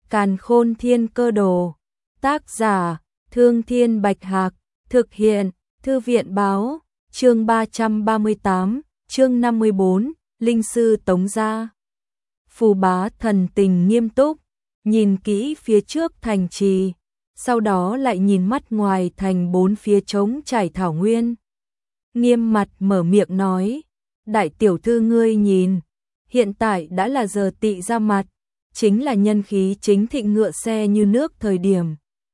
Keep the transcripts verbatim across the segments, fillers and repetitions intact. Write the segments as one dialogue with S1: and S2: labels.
S1: Càn Khôn Thiên Cơ Đồ. Tác giả: Thương Thiên Bạch Hạc. Thực hiện: Thư viện báo. Chương ba trăm ba mươi tám, chương năm mươi bốn, Linh sư Tống gia. Phù Bá thần tình nghiêm túc, nhìn kỹ phía trước thành trì, sau đó lại nhìn mắt ngoài thành bốn phía trống trải thảo nguyên. Nghiêm mặt mở miệng nói: "Đại tiểu thư ngươi nhìn, hiện tại đã là giờ tỵ ra mặt, chính là nhân khí chính thịnh ngựa xe như nước thời điểm.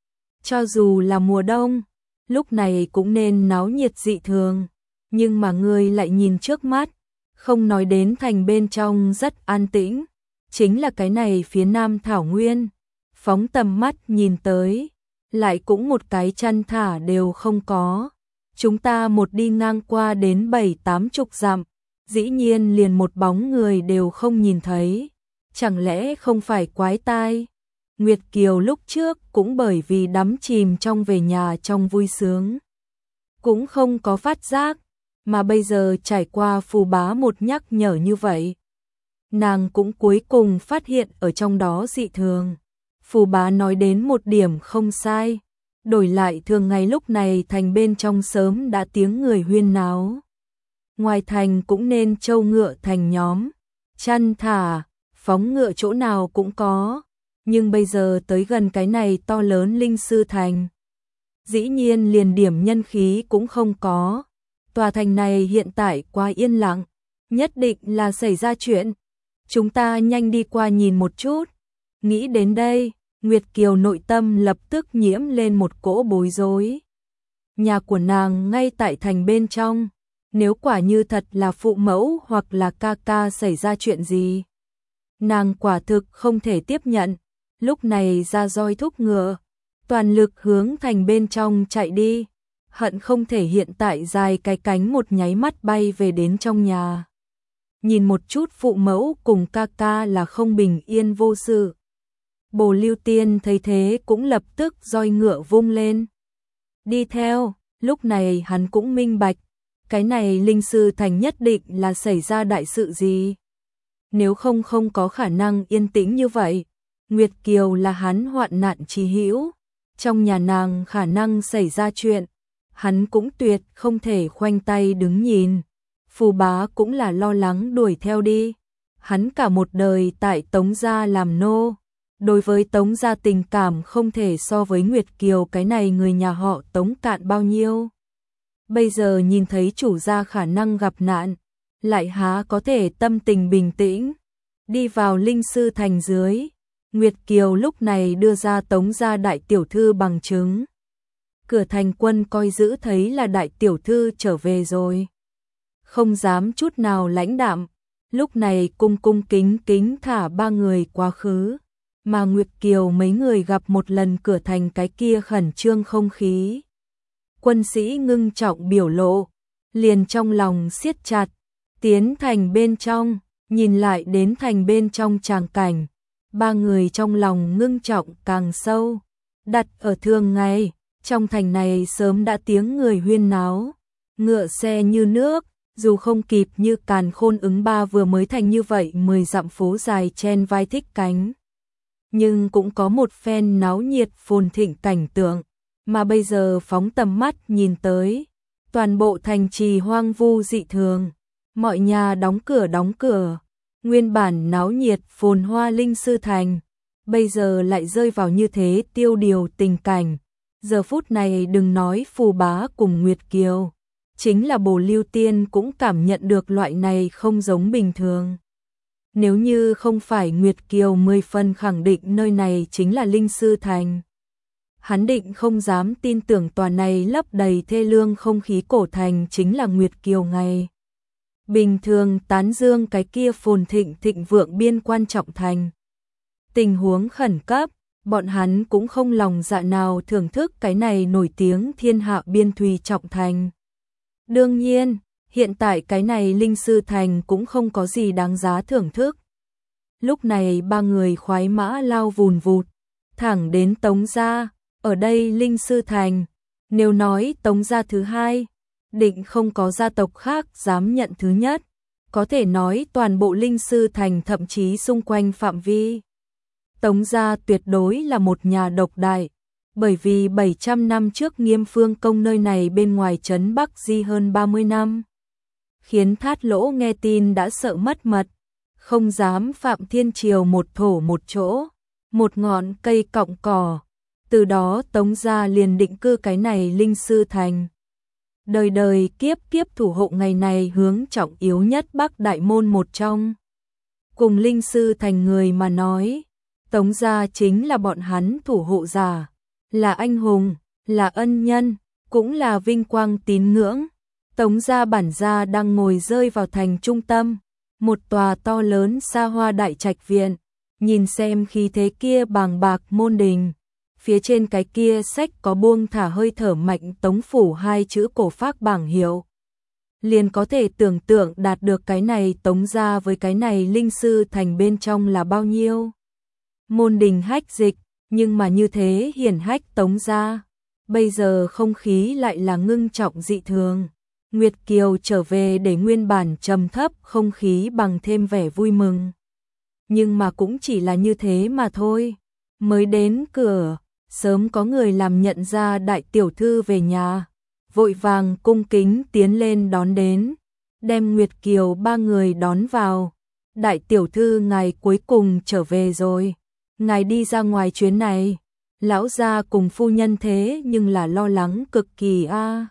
S1: Cho dù là mùa đông, lúc này cũng nên náo nhiệt dị thường, nhưng mà ngươi lại nhìn trước mắt, không nói đến thành bên trong rất an tĩnh, chính là cái này phía nam thảo nguyên, phóng tầm mắt nhìn tới, lại cũng một cái chăn thả đều không có. Chúng ta một đi ngang qua đến bảy tám chục dặm, dĩ nhiên liền một bóng người đều không nhìn thấy, chẳng lẽ không phải quái tai?" Nguyệt Kiều lúc trước cũng bởi vì đắm chìm trong về nhà trong vui sướng, cũng không có phát giác, mà bây giờ trải qua Phù Bá một nhắc nhở như vậy, nàng cũng cuối cùng phát hiện ở trong đó dị thường. Phù Bá nói đến một điểm không sai, đổi lại thường ngày lúc này thành bên trong sớm đã tiếng người huyên náo. Ngoài thành cũng nên trâu ngựa thành nhóm, chăn thả, phóng ngựa chỗ nào cũng có, nhưng bây giờ tới gần cái này to lớn linh sư thành, dĩ nhiên liền điểm nhân khí cũng không có. Tòa thành này hiện tại quá yên lặng, nhất định là xảy ra chuyện. Chúng ta nhanh đi qua nhìn một chút. Nghĩ đến đây, Nguyệt Kiều nội tâm lập tức nhiễm lên một cỗ bối rối. Nhà của nàng ngay tại thành bên trong, nếu quả như thật là phụ mẫu hoặc là ca ca xảy ra chuyện gì, nàng quả thực không thể tiếp nhận. Lúc này ra roi thúc ngựa, toàn lực hướng thành bên trong chạy đi, hận không thể hiện tại dài cái cánh một nháy mắt bay về đến trong nhà. Nhìn một chút phụ mẫu cùng ca ca là không bình yên vô sự. Bồ Lưu Tiên thấy thế cũng lập tức roi ngựa vung lên, đi theo. Lúc này hắn cũng minh bạch, cái này linh sư thành nhất định là xảy ra đại sự gì. Nếu không không có khả năng yên tĩnh như vậy. Nguyệt Kiều là hắn hoạn nạn chí hữu, trong nhà nàng khả năng xảy ra chuyện, hắn cũng tuyệt không thể khoanh tay đứng nhìn. Phù Bá cũng là lo lắng đuổi theo đi, hắn cả một đời tại Tống gia làm nô, đối với Tống gia tình cảm không thể so với Nguyệt Kiều cái này người nhà họ Tống cạn bao nhiêu. Bây giờ nhìn thấy chủ gia khả năng gặp nạn, lại há có thể tâm tình bình tĩnh. Đi vào linh sư thành dưới, Nguyệt Kiều lúc này đưa ra Tống gia đại tiểu thư bằng chứng. Cửa thành quân coi giữ thấy là đại tiểu thư trở về rồi, không dám chút nào lãnh đạm, lúc này cung cung kính kính thả ba người quá khứ, mà Nguyệt Kiều mấy người gặp một lần cửa thành cái kia khẩn trương không khí. Quân sĩ ngưng trọng biểu lộ, liền trong lòng siết chặt, tiến thành bên trong, nhìn lại đến thành bên trong tràng cảnh. Ba người trong lòng ngưng trọng càng sâu, đặt ở thường ngày, trong thành này sớm đã tiếng người huyên náo, ngựa xe như nước, dù không kịp như Càn Khôn ứng ba vừa mới thành như vậy mười dặm phố dài chen vai thích cánh, nhưng cũng có một phen náo nhiệt phồn thịnh cảnh tượng, mà bây giờ phóng tầm mắt nhìn tới, toàn bộ thành trì hoang vu dị thường, mọi nhà đóng cửa đóng cửa. Nguyên bản náo nhiệt phồn hoa linh sư thành, bây giờ lại rơi vào như thế tiêu điều tình cảnh. Giờ phút này đừng nói Phù Bá cùng Nguyệt Kiều, chính là Bồ Lưu Tiên cũng cảm nhận được loại này không giống bình thường. Nếu như không phải Nguyệt Kiều mười phần khẳng định nơi này chính là linh sư thành, hắn định không dám tin tưởng tòa này lấp đầy thê lương không khí cổ thành chính là Nguyệt Kiều ngày bình thường tán dương cái kia phồn thịnh thịnh vượng biên quan trọng thành. Tình huống khẩn cấp, bọn hắn cũng không lòng dạ nào thưởng thức cái này nổi tiếng thiên hạ biên thùy trọng thành. Đương nhiên, hiện tại cái này linh sư thành cũng không có gì đáng giá thưởng thức. Lúc này ba người khoái mã lao vùn vụt, thẳng đến Tống gia, ở đây linh sư thành, nếu nói Tống gia thứ hai, định không có gia tộc khác dám nhận thứ nhất, có thể nói toàn bộ linh sư thành thậm chí xung quanh phạm vi Tống gia tuyệt đối là một nhà độc đại, bởi vì bảy trăm năm trước Nghiêm Phương Công nơi này bên ngoài trấn Bắc Di hơn ba mươi năm. Khiến Thát Lỗ nghe tin đã sợ mất mật, không dám phạm thiên triều một thổ một chỗ, một ngọn cây cọng cỏ. Từ đó Tống gia liền định cư cái này Linh Sư Thành. Đời đời kiếp kiếp thủ hộ ngày này hướng trọng yếu nhất Bắc Đại Môn một trong. Cùng Linh Sư Thành người mà nói, Tống gia chính là bọn hắn thủ hộ giả, là anh hùng, là ân nhân, cũng là vinh quang tín ngưỡng. Tống gia bản gia đang ngồi rơi vào thành trung tâm, một tòa to lớn xa hoa đại trạch viện, nhìn xem khí thế kia bàng bạc môn đình. Phía trên cái kia sách có buông thả hơi thở mạnh Tống phủ hai chữ cổ phác bảng hiệu. Liền có thể tưởng tượng đạt được cái này Tống gia với cái này Linh Sư Thành bên trong là bao nhiêu. Môn đình hách dịch, nhưng mà như thế hiển hách Tống gia. Bây giờ không khí lại là ngưng trọng dị thường. Nguyệt Kiều trở về để nguyên bản trầm thấp không khí bằng thêm vẻ vui mừng. Nhưng mà cũng chỉ là như thế mà thôi. Mới đến cửa, sớm có người làm nhận ra đại tiểu thư về nhà, vội vàng cung kính tiến lên đón đến, đem Nguyệt Kiều ba người đón vào. Đại tiểu thư ngài cuối cùng trở về rồi, ngài đi ra ngoài chuyến này, lão gia cùng phu nhân thế nhưng là lo lắng cực kỳ a. À.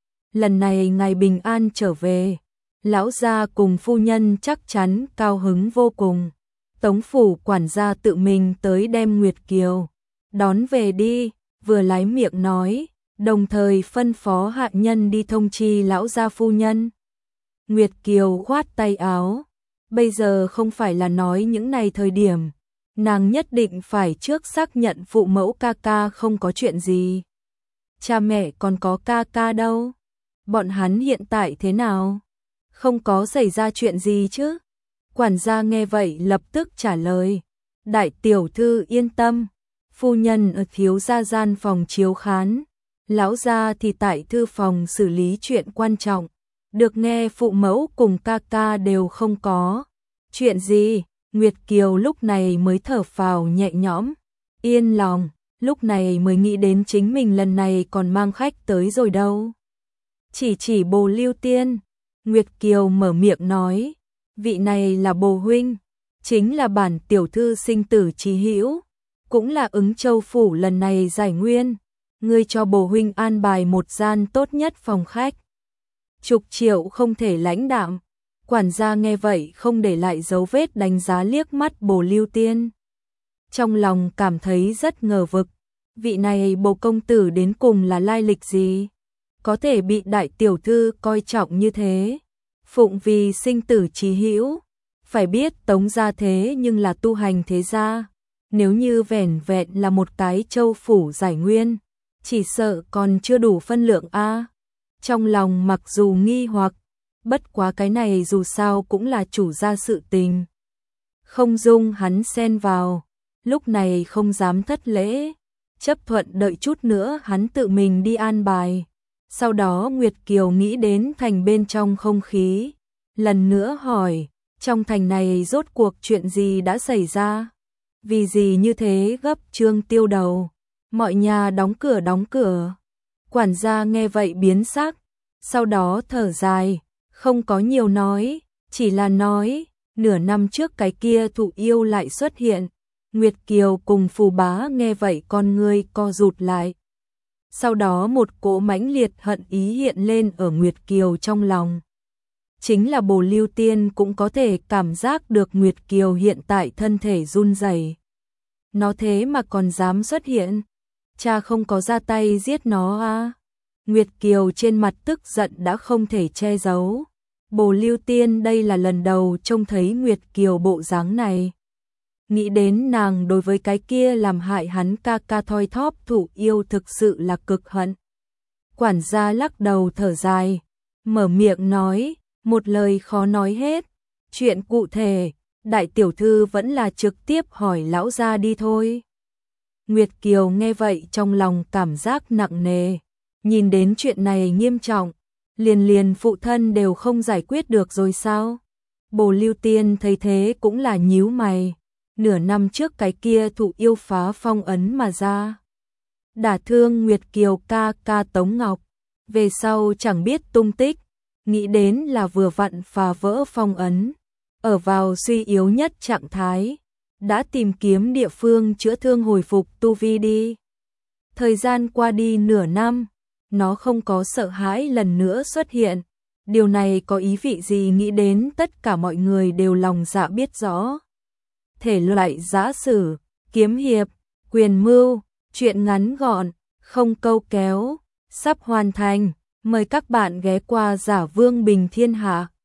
S1: Lần này ngài bình an trở về, lão gia cùng phu nhân chắc chắn cao hứng vô cùng. Tống phủ quản gia tự mình tới đem Nguyệt Kiều đón về đi, vừa lái miệng nói, đồng thời phân phó hạ nhân đi thông chi lão gia phu nhân. Nguyệt Kiều khoát tay áo, bây giờ không phải là nói những này thời điểm, nàng nhất định phải trước xác nhận phụ mẫu ca ca không có chuyện gì. Cha mẹ còn có ca ca đâu? Bọn hắn hiện tại thế nào? Không có xảy ra chuyện gì chứ? Quản gia nghe vậy lập tức trả lời, đại tiểu thư yên tâm, phu nhân ở thiếu gia gian phòng chiếu khán, lão gia thì tại thư phòng xử lý chuyện quan trọng, được nghe phụ mẫu cùng ca ca đều không có. Chuyện gì? Nguyệt Kiều lúc này mới thở phào nhẹ nhõm, yên lòng, lúc này mới nghĩ đến chính mình lần này còn mang khách tới rồi đâu. Chỉ chỉ Bồ Lưu Tiên, Nguyệt Kiều mở miệng nói, vị này là Bồ huynh, chính là bản tiểu thư sinh tử chí hữu, cũng là Ứng Châu phủ lần này giải nguyên, ngươi cho Bồ huynh an bài một gian tốt nhất phòng khách. Chục triệu không thể lãnh đạm. Quản gia nghe vậy không để lại dấu vết đánh giá liếc mắt Bồ Lưu Tiên. Trong lòng cảm thấy rất ngờ vực, vị này Bồ công tử đến cùng là lai lịch gì? Có thể bị đại tiểu thư coi trọng như thế. Phụng vì sinh tử chí hữu, phải biết Tống gia thế nhưng là tu hành thế gia. Nếu như vẻn vẹn là một cái châu phủ giải nguyên, chỉ sợ còn chưa đủ phân lượng a. Trong lòng mặc dù nghi hoặc, bất quá cái này dù sao cũng là chủ gia sự tình. Không dung hắn xen vào, lúc này không dám thất lễ, chấp thuận đợi chút nữa hắn tự mình đi an bài. Sau đó Nguyệt Kiều nghĩ đến thành bên trong không khí, lần nữa hỏi, trong thành này rốt cuộc chuyện gì đã xảy ra? Vì gì như thế gấp trương tiêu đầu? Mọi nhà đóng cửa đóng cửa. Quản gia nghe vậy biến sắc, sau đó thở dài, không có nhiều nói, chỉ là nói, nửa năm trước cái kia thụ yêu lại xuất hiện. Nguyệt Kiều cùng Phù Bá nghe vậy con ngươi co rụt lại. Sau đó một cỗ mãnh liệt hận ý hiện lên ở Nguyệt Kiều trong lòng. Chính là Bồ Lưu Tiên cũng có thể cảm giác được Nguyệt Kiều hiện tại thân thể run rẩy. Nó thế mà còn dám xuất hiện, cha không có ra tay giết nó à? Nguyệt Kiều trên mặt tức giận đã không thể che giấu. Bồ Lưu Tiên đây là lần đầu trông thấy Nguyệt Kiều bộ dáng này. Nghĩ đến nàng đối với cái kia làm hại hắn ca ca thoi thóp thủ yêu thực sự là cực hận. Quản gia lắc đầu thở dài, mở miệng nói, một lời khó nói hết. Chuyện cụ thể, đại tiểu thư vẫn là trực tiếp hỏi lão gia đi thôi. Nguyệt Kiều nghe vậy trong lòng cảm giác nặng nề, nhìn đến chuyện này nghiêm trọng, liền liền phụ thân đều không giải quyết được rồi sao? Bồ Lưu Tiên thấy thế cũng là nhíu mày, nửa năm trước cái kia thụ yêu phá phong ấn mà ra. Đả thương Nguyệt Kiều ca ca Tống Ngọc, về sau chẳng biết tung tích, nghĩ đến là vừa vặn phá vỡ phong ấn, ở vào suy yếu nhất trạng thái, đã tìm kiếm địa phương chữa thương hồi phục tu vi đi. Thời gian qua đi nửa năm, nó không có sợ hãi lần nữa xuất hiện. Điều này có ý vị gì nghĩ đến tất cả mọi người đều lòng dạ biết rõ. Thể loại giã sử, kiếm hiệp, quyền mưu, truyện ngắn gọn, không câu kéo, sắp hoàn thành. Mời các bạn ghé qua Giả Vương Bình Thiên Hạ.